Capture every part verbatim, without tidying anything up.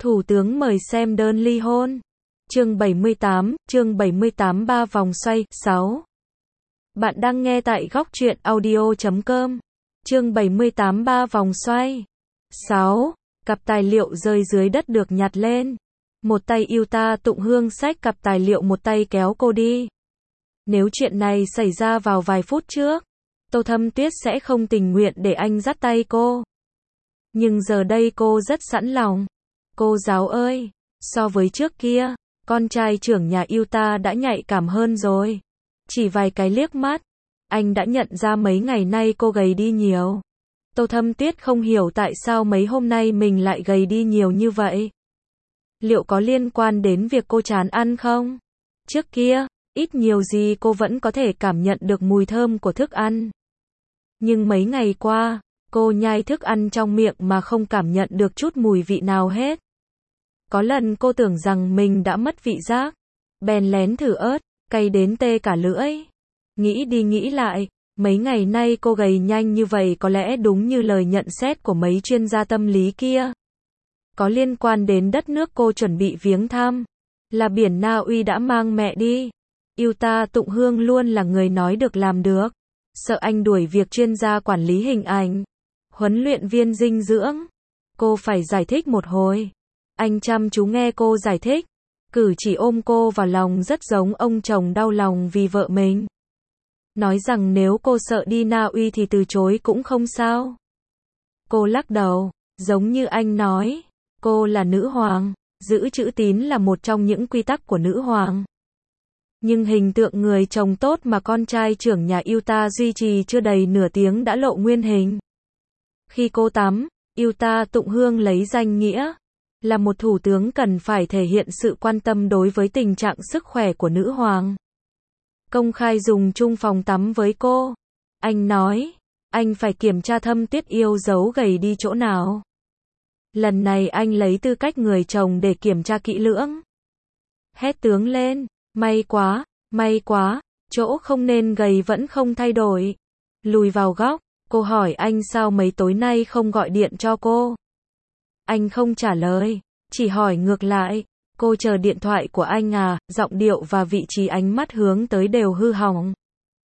Thủ tướng mời xem đơn ly hôn. Chương bảy mươi tám, chương bảy mươi tám ba vòng xoay, sáu. Bạn đang nghe tại góc truyện audio chấm com. Chương bảy mươi tám ba vòng xoay. sáu. Cặp tài liệu rơi dưới đất được nhặt lên. Một tay Yuta Tụng Hương xách cặp tài liệu, một tay kéo cô đi. Nếu chuyện này xảy ra vào vài phút trước, Tô Thâm Tuyết sẽ không tình nguyện để anh dắt tay cô. Nhưng giờ đây cô rất sẵn lòng. Cô giáo ơi, so với trước kia, con trai trưởng nhà Yuta đã nhạy cảm hơn rồi. Chỉ vài cái liếc mắt, anh đã nhận ra mấy ngày nay cô gầy đi nhiều. Tô Thâm Tuyết không hiểu tại sao mấy hôm nay mình lại gầy đi nhiều như vậy. Liệu có liên quan đến việc cô chán ăn không? Trước kia, ít nhiều gì cô vẫn có thể cảm nhận được mùi thơm của thức ăn. Nhưng mấy ngày qua, cô nhai thức ăn trong miệng mà không cảm nhận được chút mùi vị nào hết. Có lần cô tưởng rằng mình đã mất vị giác, bèn lén thử ớt, cay đến tê cả lưỡi. Nghĩ đi nghĩ lại, mấy ngày nay cô gầy nhanh như vậy có lẽ đúng như lời nhận xét của mấy chuyên gia tâm lý kia. Có liên quan đến đất nước cô chuẩn bị viếng thăm, là biển Na Uy đã mang mẹ đi. Yuta Tụng Hương luôn là người nói được làm được. Sợ anh đuổi việc chuyên gia quản lý hình ảnh, huấn luyện viên dinh dưỡng, cô phải giải thích một hồi. Anh chăm chú nghe cô giải thích, cử chỉ ôm cô vào lòng rất giống ông chồng đau lòng vì vợ mình. Nói rằng nếu cô sợ đi Na Uy thì từ chối cũng không sao. Cô lắc đầu, giống như anh nói, cô là nữ hoàng, giữ chữ tín là một trong những quy tắc của nữ hoàng. Nhưng hình tượng người chồng tốt mà con trai trưởng nhà Yuta duy trì chưa đầy nửa tiếng đã lộ nguyên hình. Khi cô tắm, Yuta Tụng Hương lấy danh nghĩa là một thủ tướng cần phải thể hiện sự quan tâm đối với tình trạng sức khỏe của nữ hoàng. Công khai dùng chung phòng tắm với cô. Anh nói, anh phải kiểm tra Thâm Tuyết yêu dấu gầy đi chỗ nào. Lần này anh lấy tư cách người chồng để kiểm tra kỹ lưỡng. Hét tướng lên, may quá, may quá, chỗ không nên gầy vẫn không thay đổi. Lùi vào góc, cô hỏi anh sao mấy tối nay không gọi điện cho cô. Anh không trả lời, chỉ hỏi ngược lại, cô chờ điện thoại của anh à, giọng điệu và vị trí ánh mắt hướng tới đều hư hỏng.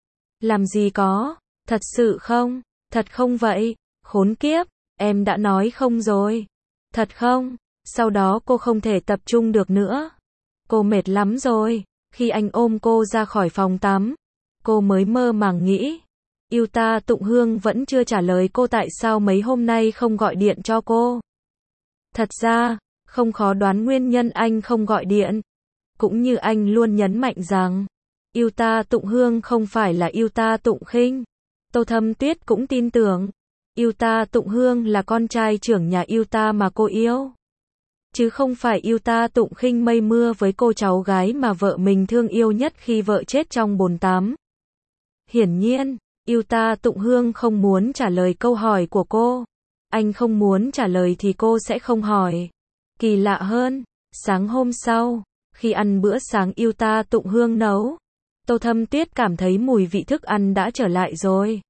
Làm gì có, thật sự không, thật không vậy, khốn kiếp, em đã nói không rồi. Thật không, sau đó cô không thể tập trung được nữa. Cô mệt lắm rồi, khi anh ôm cô ra khỏi phòng tắm, cô mới mơ màng nghĩ. Yuta Tụng Hương vẫn chưa trả lời cô tại sao mấy hôm nay không gọi điện cho cô. Thật ra, không khó đoán nguyên nhân anh không gọi điện. Cũng như anh luôn nhấn mạnh rằng, Yuta Tụng Hương không phải là Yuta Tụng Khinh. Tô Thâm Tuyết cũng tin tưởng, Yuta Tụng Hương là con trai trưởng nhà Yuta mà cô yêu. Chứ không phải Yuta Tụng Khinh mây mưa với cô cháu gái mà vợ mình thương yêu nhất khi vợ chết trong bồn tắm. Hiển nhiên, Yuta Tụng Hương không muốn trả lời câu hỏi của cô. Anh không muốn trả lời thì cô sẽ không hỏi. Kỳ lạ hơn, sáng hôm sau, khi ăn bữa sáng Yuta Tụng Hương nấu, Tô Thâm Tuyết cảm thấy mùi vị thức ăn đã trở lại rồi.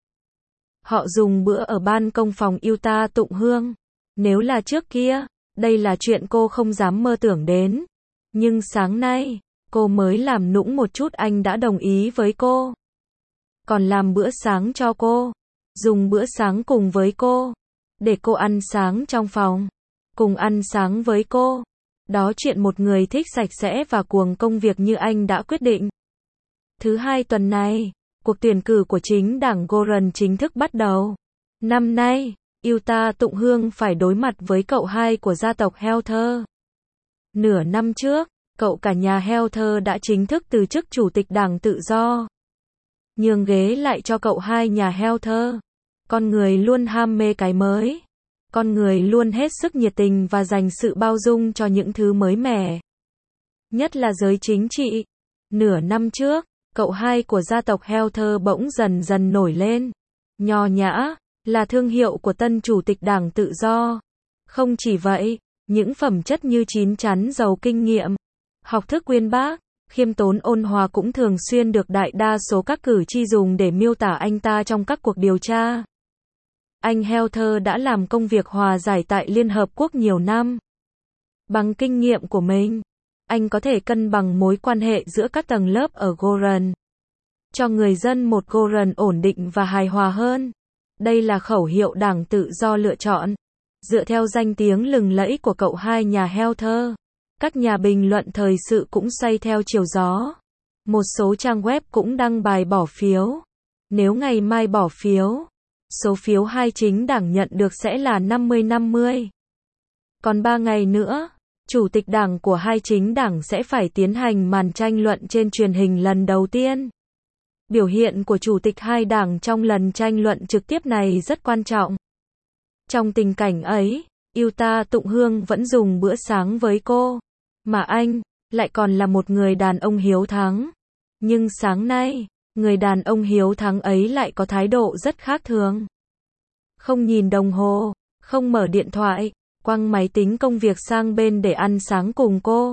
Họ dùng bữa ở ban công phòng Yuta Tụng Hương. Nếu là trước kia, đây là chuyện cô không dám mơ tưởng đến. Nhưng sáng nay, cô mới làm nũng một chút anh đã đồng ý với cô. Còn làm bữa sáng cho cô. Dùng bữa sáng cùng với cô. Để cô ăn sáng trong phòng. Cùng ăn sáng với cô. Đó chuyện một người thích sạch sẽ và cuồng công việc như anh đã quyết định. Thứ hai tuần này, cuộc tuyển cử của chính đảng Goran chính thức bắt đầu. Năm nay, Yuta Tụng Hương phải đối mặt với cậu hai của gia tộc Helther. Nửa năm trước, cậu cả nhà Helther đã chính thức từ chức chủ tịch đảng tự do. Nhường ghế lại cho cậu hai nhà Helther. Con người luôn ham mê cái mới. Con người luôn hết sức nhiệt tình và dành sự bao dung cho những thứ mới mẻ. Nhất là giới chính trị. Nửa năm trước, cậu hai của gia tộc Helther bỗng dần dần nổi lên. Nho nhã, là thương hiệu của tân chủ tịch đảng tự do. Không chỉ vậy, những phẩm chất như chín chắn giàu kinh nghiệm, học thức uyên bác, khiêm tốn ôn hòa cũng thường xuyên được đại đa số các cử tri dùng để miêu tả anh ta trong các cuộc điều tra. Anh Helther đã làm công việc hòa giải tại Liên Hợp Quốc nhiều năm. Bằng kinh nghiệm của mình, anh có thể cân bằng mối quan hệ giữa các tầng lớp ở Goran, cho người dân một Goran ổn định và hài hòa hơn. Đây là khẩu hiệu Đảng Tự do lựa chọn, dựa theo danh tiếng lừng lẫy của cậu hai nhà Helter. Các nhà bình luận thời sự cũng xoay theo chiều gió. Một số trang web cũng đăng bài bỏ phiếu. Nếu ngày mai bỏ phiếu, số phiếu hai chính đảng nhận được sẽ là năm mươi năm mươi. Còn ba ngày nữa, chủ tịch đảng của hai chính đảng sẽ phải tiến hành màn tranh luận trên truyền hình lần đầu tiên. Biểu hiện của chủ tịch hai đảng trong lần tranh luận trực tiếp này rất quan trọng. Trong tình cảnh ấy, Utah Tụng Hương vẫn dùng bữa sáng với cô, mà anh lại còn là một người đàn ông hiếu thắng. Nhưng sáng nay, người đàn ông hiếu thắng ấy lại có thái độ rất khác thường. Không nhìn đồng hồ, không mở điện thoại, quăng máy tính công việc sang bên để ăn sáng cùng cô.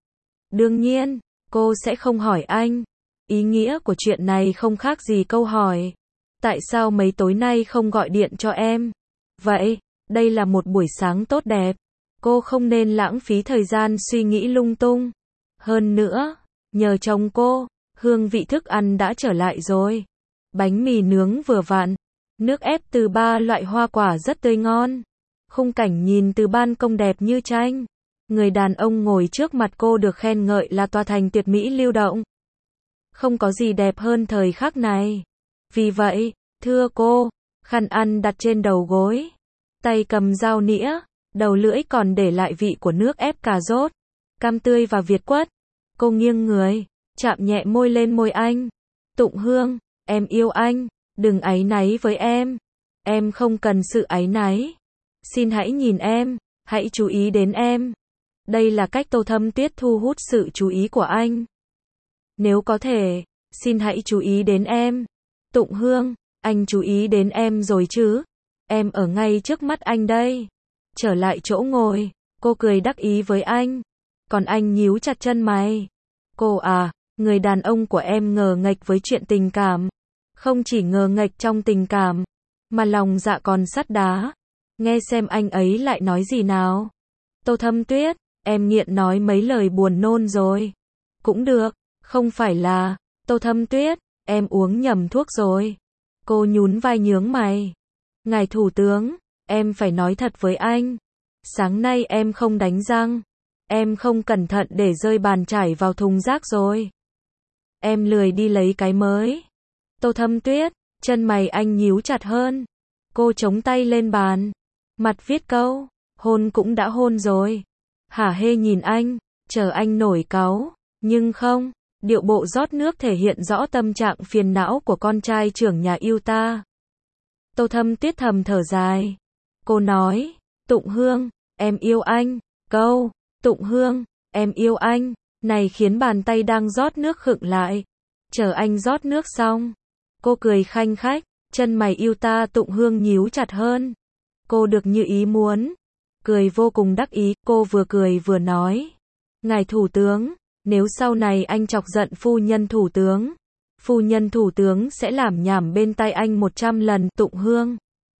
Đương nhiên, cô sẽ không hỏi anh. Ý nghĩa của chuyện này không khác gì câu hỏi: tại sao mấy tối nay không gọi điện cho em? Vậy, đây là một buổi sáng tốt đẹp. Cô không nên lãng phí thời gian suy nghĩ lung tung. Hơn nữa, nhờ chồng cô, hương vị thức ăn đã trở lại rồi. Bánh mì nướng vừa vặn, nước ép từ ba loại hoa quả rất tươi ngon. Khung cảnh nhìn từ ban công đẹp như tranh. Người đàn ông ngồi trước mặt cô được khen ngợi là tòa thành tuyệt mỹ lưu động. Không có gì đẹp hơn thời khắc này. Vì vậy, thưa cô, khăn ăn đặt trên đầu gối, tay cầm dao nĩa, đầu lưỡi còn để lại vị của nước ép cà rốt, cam tươi và việt quất. Cô nghiêng người, chạm nhẹ môi lên môi anh. Tụng Hương, em yêu anh, đừng áy náy với em. Em không cần sự áy náy. Xin hãy nhìn em, hãy chú ý đến em. Đây là cách Tô Thâm Tuyết thu hút sự chú ý của anh. Nếu có thể, xin hãy chú ý đến em. Tụng Hương, anh chú ý đến em rồi chứ? Em ở ngay trước mắt anh đây. Trở lại chỗ ngồi, cô cười đắc ý với anh. Còn anh nhíu chặt chân mày. Cô à, người đàn ông của em ngờ nghệch với chuyện tình cảm. Không chỉ ngờ nghệch trong tình cảm, mà lòng dạ còn sắt đá. Nghe xem anh ấy lại nói gì nào. Tô Thâm Tuyết, em nghiện nói mấy lời buồn nôn rồi. Cũng được, không phải là, Tô Thâm Tuyết, em uống nhầm thuốc rồi. Cô nhún vai nhướng mày. Ngài Thủ tướng, em phải nói thật với anh. Sáng nay em không đánh răng. Em không cẩn thận để rơi bàn chải vào thùng rác rồi. Em lười đi lấy cái mới. Tô Thâm Tuyết, chân mày anh nhíu chặt hơn. Cô chống tay lên bàn. Mặt viết câu, hôn cũng đã hôn rồi. Hả hê nhìn anh, chờ anh nổi cáu. Nhưng không, điệu bộ rót nước thể hiện rõ tâm trạng phiền não của con trai trưởng nhà Utah. Tô Thâm Tuyết thầm thở dài. Cô nói, Tụng Hương, em yêu anh. Câu, Tụng Hương, em yêu anh, này khiến bàn tay đang rót nước khựng lại. Chờ anh rót nước xong. Cô cười khanh khách, chân mày Utah Tụng Hương nhíu chặt hơn. Cô được như ý muốn. Cười vô cùng đắc ý, cô vừa cười vừa nói. Ngài Thủ tướng, nếu sau này anh chọc giận phu nhân Thủ tướng, phu nhân Thủ tướng sẽ làm nhảm bên tai anh một trăm lần. Tụng Hương,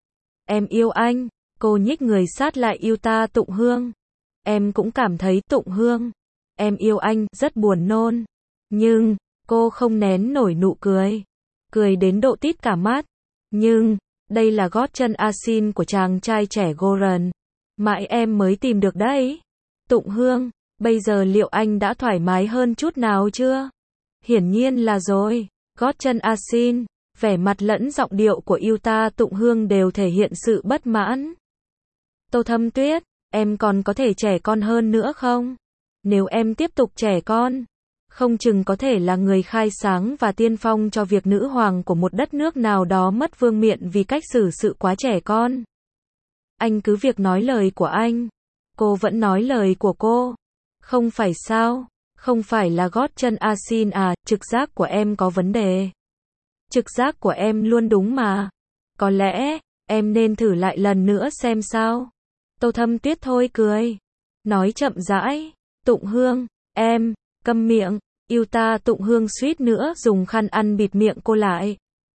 em yêu anh. Cô nhích người sát lại Utah Tụng Hương. Em cũng cảm thấy Tụng Hương, em yêu anh, rất buồn nôn. Nhưng, cô không nén nổi nụ cười. Cười đến độ tít cả mắt. Nhưng, đây là gót chân asin của chàng trai trẻ Goran. Mãi em mới tìm được đấy. Tụng Hương, bây giờ liệu anh đã thoải mái hơn chút nào chưa? Hiển nhiên là rồi. Gót chân asin, vẻ mặt lẫn giọng điệu của Utah Tụng Hương đều thể hiện sự bất mãn. Tô Thâm Tuyết, em còn có thể trẻ con hơn nữa không? Nếu em tiếp tục trẻ con, không chừng có thể là người khai sáng và tiên phong cho việc nữ hoàng của một đất nước nào đó mất vương miện vì cách xử sự quá trẻ con. Anh cứ việc nói lời của anh. Cô vẫn nói lời của cô. Không phải sao? Không phải là gót chân asin à, trực giác của em có vấn đề. Trực giác của em luôn đúng mà. Có lẽ, em nên thử lại lần nữa xem sao. Tô Thâm Tuyết thôi cười. Nói chậm rãi. Tụng Hương, em, câm miệng. Utah Tụng Hương suýt nữa dùng khăn ăn bịt miệng cô lại.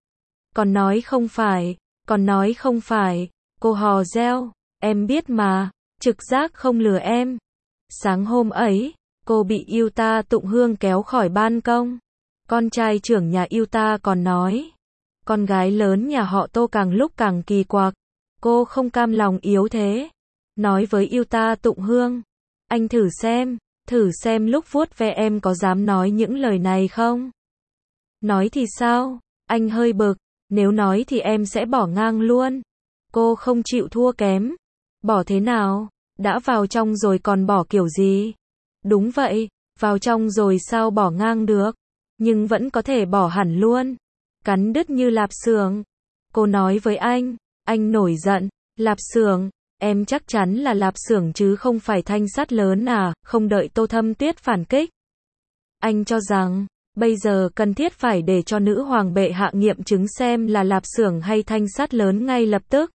Còn nói không phải, còn nói không phải. Cô hò reo, em biết mà, trực giác không lừa em. Sáng hôm ấy, cô bị Yuta Tụng Hương kéo khỏi ban công. Con trai trưởng nhà Yuta còn nói, con gái lớn nhà họ Tô càng lúc càng kỳ quặc. Cô không cam lòng yếu thế. Nói với Yuta Tụng Hương, anh thử xem, thử xem lúc vuốt ve em có dám nói những lời này không? Nói thì sao? Anh hơi bực, nếu nói thì em sẽ bỏ ngang luôn. Cô không chịu thua kém. Bỏ thế nào? Đã vào trong rồi còn bỏ kiểu gì? Đúng vậy, vào trong rồi sao bỏ ngang được? Nhưng vẫn có thể bỏ hẳn luôn. Cắn đứt như lạp xưởng. Cô nói với anh, anh nổi giận, lạp xưởng, em chắc chắn là lạp xưởng chứ không phải thanh sắt lớn à, không đợi Tô Thâm Tuyết phản kích. Anh cho rằng, bây giờ cần thiết phải để cho nữ hoàng bệ hạ nghiệm chứng xem là lạp xưởng hay thanh sắt lớn ngay lập tức.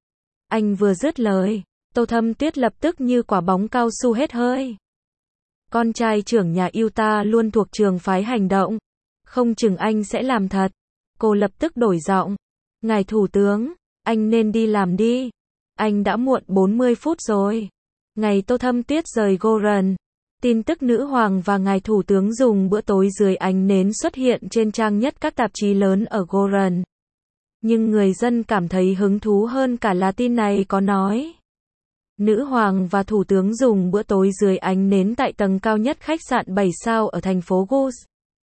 Anh vừa dứt lời, Tô Thâm Tuyết lập tức như quả bóng cao su hết hơi. Con trai trưởng nhà Yuta luôn thuộc trường phái hành động. Không chừng anh sẽ làm thật. Cô lập tức đổi giọng. Ngài thủ tướng, anh nên đi làm đi. Anh đã muộn bốn mươi phút rồi. Ngày Tô Thâm Tuyết rời Goron, tin tức nữ hoàng và ngài thủ tướng dùng bữa tối dưới ánh nến xuất hiện trên trang nhất các tạp chí lớn ở Goron. Nhưng người dân cảm thấy hứng thú hơn cả là tin này có nói. Nữ hoàng và thủ tướng dùng bữa tối dưới ánh nến tại tầng cao nhất khách sạn bảy sao ở thành phố Gus.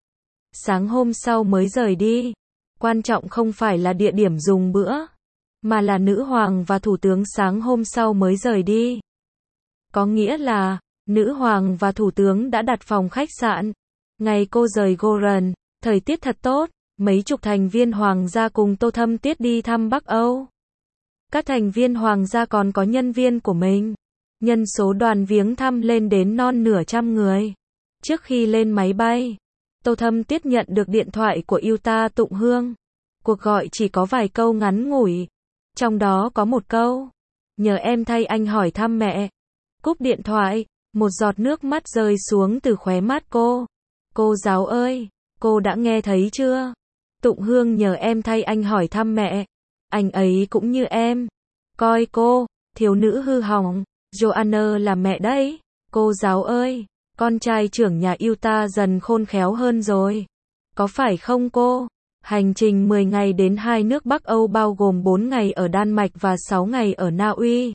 Sáng hôm sau mới rời đi. Quan trọng không phải là địa điểm dùng bữa, mà là nữ hoàng và thủ tướng sáng hôm sau mới rời đi. Có nghĩa là, nữ hoàng và thủ tướng đã đặt phòng khách sạn. Ngày cô rời Goron, thời tiết thật tốt, mấy chục thành viên hoàng gia cùng Tô Thâm Tuyết đi thăm Bắc Âu. Các thành viên hoàng gia còn có nhân viên của mình. Nhân số đoàn viếng thăm lên đến non nửa trăm người. Trước khi lên máy bay, Tô Thâm Tuyết nhận được điện thoại của Yuta Tụng Hương. Cuộc gọi chỉ có vài câu ngắn ngủi. Trong đó có một câu, nhờ em thay anh hỏi thăm mẹ. Cúp điện thoại, một giọt nước mắt rơi xuống từ khóe mắt cô. Cô giáo ơi, cô đã nghe thấy chưa? Tụng Hương nhờ em thay anh hỏi thăm mẹ. Anh ấy cũng như em. Coi cô, thiếu nữ hư hỏng. Joanna là mẹ đấy. Cô giáo ơi, con trai trưởng nhà Yuta dần khôn khéo hơn rồi. Có phải không cô? Hành trình mười ngày đến hai nước Bắc Âu bao gồm bốn ngày ở Đan Mạch và sáu ngày ở Na Uy.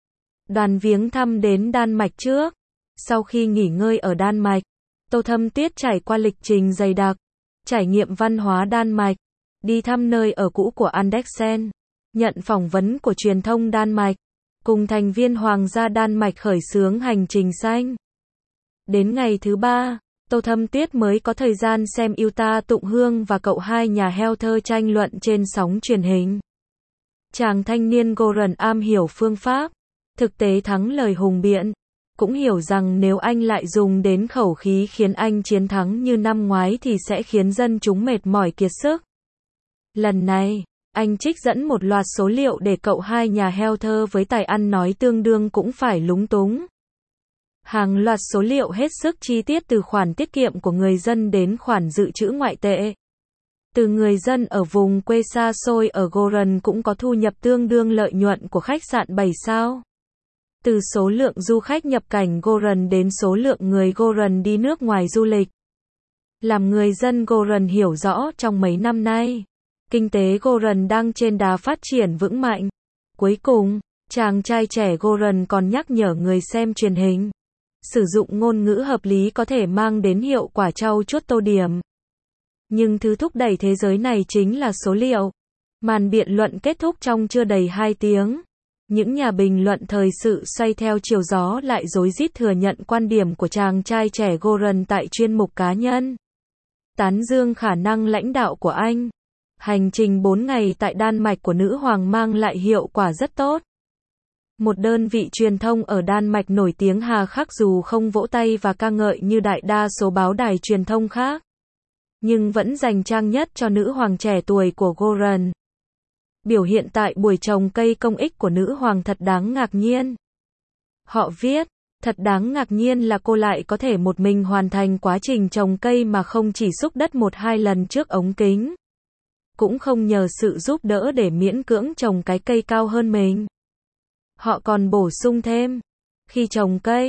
Đoàn viếng thăm đến Đan Mạch trước. Sau khi nghỉ ngơi ở Đan Mạch, Tô Thâm Tuyết trải qua lịch trình dày đặc. Trải nghiệm văn hóa Đan Mạch. Đi thăm nơi ở cũ của Andersen. Nhận phỏng vấn của truyền thông Đan Mạch. Cùng thành viên Hoàng gia Đan Mạch khởi xướng hành trình xanh. Đến ngày thứ ba, Tô Thâm Tuyết mới có thời gian xem Yuta Tụng Hương và cậu hai nhà Helter tranh luận trên sóng truyền hình. Chàng thanh niên Goron am hiểu phương pháp, thực tế thắng lời hùng biện. Cũng hiểu rằng nếu anh lại dùng đến khẩu khí khiến anh chiến thắng như năm ngoái thì sẽ khiến dân chúng mệt mỏi kiệt sức. Lần này, anh trích dẫn một loạt số liệu để cậu hai nhà Helter với tài ăn nói tương đương cũng phải lúng túng. Hàng loạt số liệu hết sức chi tiết từ khoản tiết kiệm của người dân đến khoản dự trữ ngoại tệ. Từ người dân ở vùng quê xa xôi ở Goron cũng có thu nhập tương đương lợi nhuận của khách sạn bảy sao. Từ số lượng du khách nhập cảnh Goron đến số lượng người Goron đi nước ngoài du lịch. Làm người dân Goron hiểu rõ trong mấy năm nay, kinh tế Goron đang trên đà phát triển vững mạnh. Cuối cùng, chàng trai trẻ Goron còn nhắc nhở người xem truyền hình. Sử dụng ngôn ngữ hợp lý có thể mang đến hiệu quả trau chuốt tô điểm. Nhưng thứ thúc đẩy thế giới này chính là số liệu. Màn biện luận kết thúc trong chưa đầy hai tiếng. Những nhà bình luận thời sự xoay theo chiều gió lại rối rít thừa nhận quan điểm của chàng trai trẻ Goron tại chuyên mục cá nhân. Tán dương khả năng lãnh đạo của anh. Hành trình bốn ngày tại Đan Mạch của nữ hoàng mang lại hiệu quả rất tốt. Một đơn vị truyền thông ở Đan Mạch nổi tiếng hà khắc dù không vỗ tay và ca ngợi như đại đa số báo đài truyền thông khác, nhưng vẫn dành trang nhất cho nữ hoàng trẻ tuổi của Goron. Biểu hiện tại buổi trồng cây công ích của nữ hoàng thật đáng ngạc nhiên. Họ viết, thật đáng ngạc nhiên là cô lại có thể một mình hoàn thành quá trình trồng cây mà không chỉ xúc đất một hai lần trước ống kính. Cũng không nhờ sự giúp đỡ để miễn cưỡng trồng cái cây cao hơn mình. Họ còn bổ sung thêm, khi trồng cây,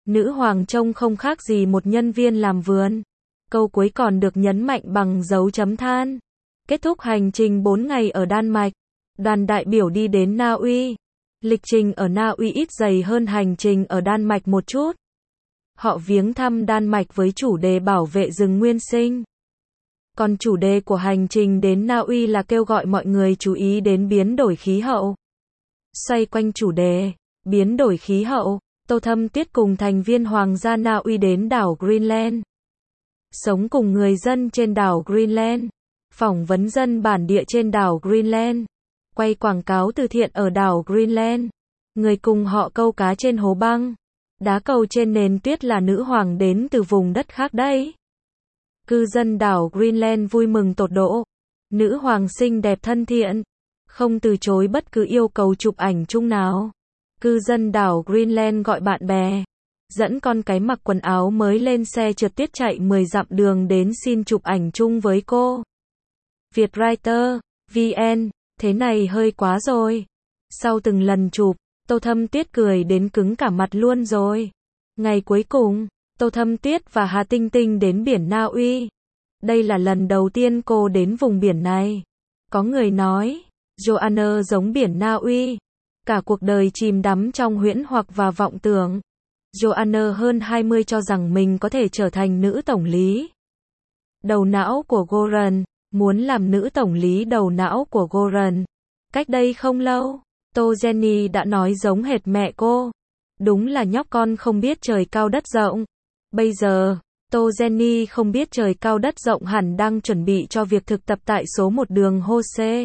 Nữ hoàng trông không khác gì một nhân viên làm vườn. Câu cuối còn được nhấn mạnh bằng dấu chấm than. Kết thúc hành trình bốn ngày ở Đan Mạch, đoàn đại biểu đi đến Na Uy. Lịch trình ở Na Uy ít dày hơn hành trình ở Đan Mạch một chút. Họ viếng thăm Đan Mạch với chủ đề bảo vệ rừng nguyên sinh. Còn chủ đề của hành trình đến Na Uy là kêu gọi mọi người chú ý đến biến đổi khí hậu. Xoay quanh chủ đề biến đổi khí hậu, Tô Thâm Tuyết cùng thành viên Hoàng gia Na Uy đến đảo Greenland. Sống cùng người dân trên đảo Greenland. Phỏng vấn dân bản địa trên đảo Greenland. Quay quảng cáo từ thiện ở đảo Greenland. Người cùng họ câu cá trên hố băng. Đá cầu trên nền tuyết là nữ hoàng đến từ vùng đất khác đấy. Cư dân đảo Greenland vui mừng tột độ. Nữ hoàng xinh đẹp thân thiện. Không từ chối bất cứ yêu cầu chụp ảnh chung nào. Cư dân đảo Greenland gọi bạn bè. Dẫn con cái mặc quần áo mới lên xe trượt tuyết chạy mười dặm đường đến xin chụp ảnh chung với cô. Vietwriter, vê en, thế này hơi quá rồi. Sau từng lần chụp, Tô Thâm Tuyết cười đến cứng cả mặt luôn rồi. Ngày cuối cùng, Tô Thâm Tuyết và Hà Tinh Tinh đến biển Na Uy. Đây là lần đầu tiên cô đến vùng biển này. Có người nói, Joanna giống biển Na Uy. Cả cuộc đời chìm đắm trong huyễn hoặc và vọng tưởng. Joanna hơn hai mươi cho rằng mình có thể trở thành nữ tổng lý. Đầu não của Goran, muốn làm nữ tổng lý đầu não của Goran. Cách đây không lâu, Tô Jenny đã nói giống hệt mẹ cô. Đúng là nhóc con không biết trời cao đất rộng. Bây giờ, Tô Jenny không biết trời cao đất rộng hẳn đang chuẩn bị cho việc thực tập tại số một đường Hose.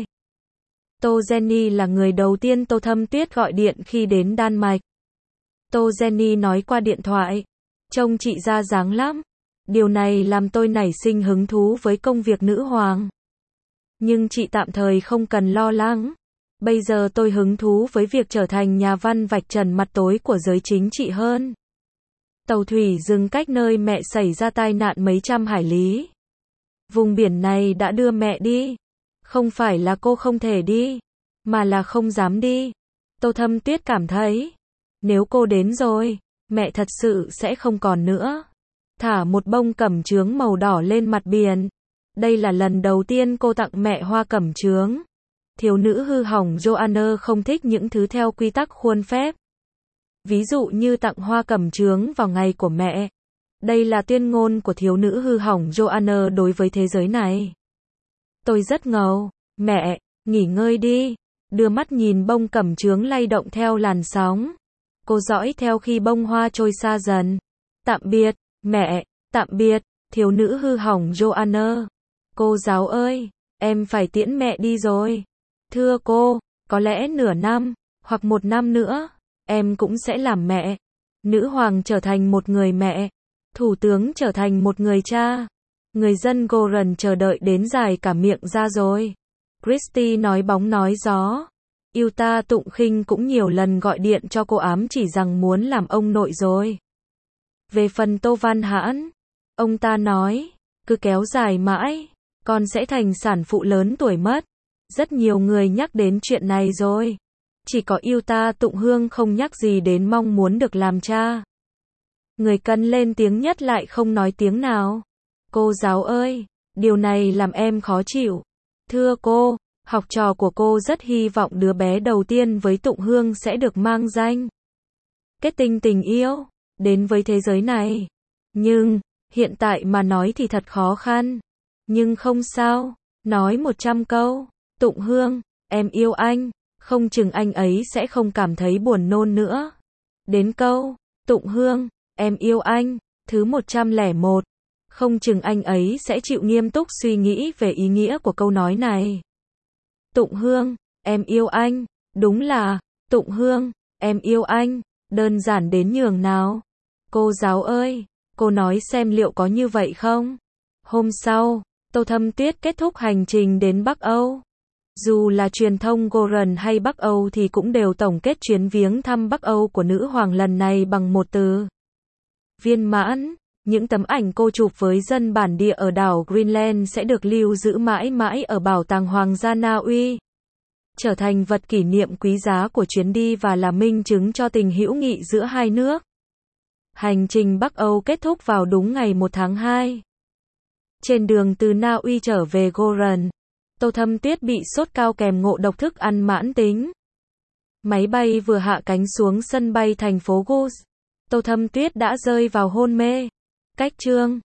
Tô Jenny là người đầu tiên Tô Thâm Tuyết gọi điện khi đến Đan Mạch. Tô Jenny nói qua điện thoại, trông chị ra dáng lắm. Điều này làm tôi nảy sinh hứng thú với công việc nữ hoàng. Nhưng chị tạm thời không cần lo lắng. Bây giờ tôi hứng thú với việc trở thành nhà văn vạch trần mặt tối của giới chính trị hơn. Tàu thủy dừng cách nơi mẹ xảy ra tai nạn mấy trăm hải lý. Vùng biển này đã đưa mẹ đi. Không phải là cô không thể đi, mà là không dám đi. Tô Thâm Tuyết cảm thấy, nếu cô đến rồi, mẹ thật sự sẽ không còn nữa. Thả một bông cẩm chướng màu đỏ lên mặt biển. Đây là lần đầu tiên cô tặng mẹ hoa cẩm chướng. Thiếu nữ hư hỏng Joanna không thích những thứ theo quy tắc khuôn phép. Ví dụ như tặng hoa cẩm chướng vào ngày của mẹ. Đây là tuyên ngôn của thiếu nữ hư hỏng Joanna đối với thế giới này. Tôi rất ngầu. Mẹ, nghỉ ngơi đi. Đưa mắt nhìn bông cẩm chướng lay động theo làn sóng. Cô dõi theo khi bông hoa trôi xa dần. Tạm biệt, mẹ, tạm biệt, thiếu nữ hư hỏng Joanna. Cô giáo ơi, em phải tiễn mẹ đi rồi. Thưa cô, có lẽ nửa năm, hoặc một năm nữa, em cũng sẽ làm mẹ. Nữ hoàng trở thành một người mẹ. Thủ tướng trở thành một người cha. Người dân Goran chờ đợi đến dài cả miệng ra rồi. Christy nói bóng nói gió. Utah Tụng Khinh cũng nhiều lần gọi điện cho cô ám chỉ rằng muốn làm ông nội rồi. Về phần Tô Văn Hãn, ông ta nói, cứ kéo dài mãi, con sẽ thành sản phụ lớn tuổi mất. Rất nhiều người nhắc đến chuyện này rồi. Chỉ có Utah Tụng Hương không nhắc gì đến mong muốn được làm cha. Người cần lên tiếng nhất lại không nói tiếng nào. Cô giáo ơi, điều này làm em khó chịu. Thưa cô, học trò của cô rất hy vọng đứa bé đầu tiên với Tụng Hương sẽ được mang danh kết tinh tình yêu, đến với thế giới này. Nhưng, hiện tại mà nói thì thật khó khăn. Nhưng không sao, nói một trăm câu, Tụng Hương, em yêu anh, không chừng anh ấy sẽ không cảm thấy buồn nôn nữa. Đến câu, Tụng Hương, em yêu anh, thứ một trăm lẻ một. Không chừng anh ấy sẽ chịu nghiêm túc suy nghĩ về ý nghĩa của câu nói này. Tụng Hương, em yêu anh, đúng là, Tụng Hương, em yêu anh, đơn giản đến nhường nào. Cô giáo ơi, cô nói xem liệu có như vậy không? Hôm sau, Tô Thâm Tuyết kết thúc hành trình đến Bắc Âu. Dù là truyền thông Goran hay Bắc Âu thì cũng đều tổng kết chuyến viếng thăm Bắc Âu của nữ hoàng lần này bằng một từ: viên mãn. Những tấm ảnh cô chụp với dân bản địa ở đảo Greenland sẽ được lưu giữ mãi mãi ở Bảo tàng Hoàng gia Na Uy, trở thành vật kỷ niệm quý giá của chuyến đi và là minh chứng cho tình hữu nghị giữa hai nước. Hành trình Bắc Âu kết thúc vào đúng ngày một tháng hai. Trên đường từ Na Uy trở về Goran, Tô Thâm Tuyết bị sốt cao kèm ngộ độc thức ăn mãn tính. Máy bay vừa hạ cánh xuống sân bay thành phố Gus, Tô Thâm Tuyết đã rơi vào hôn mê. Cách chương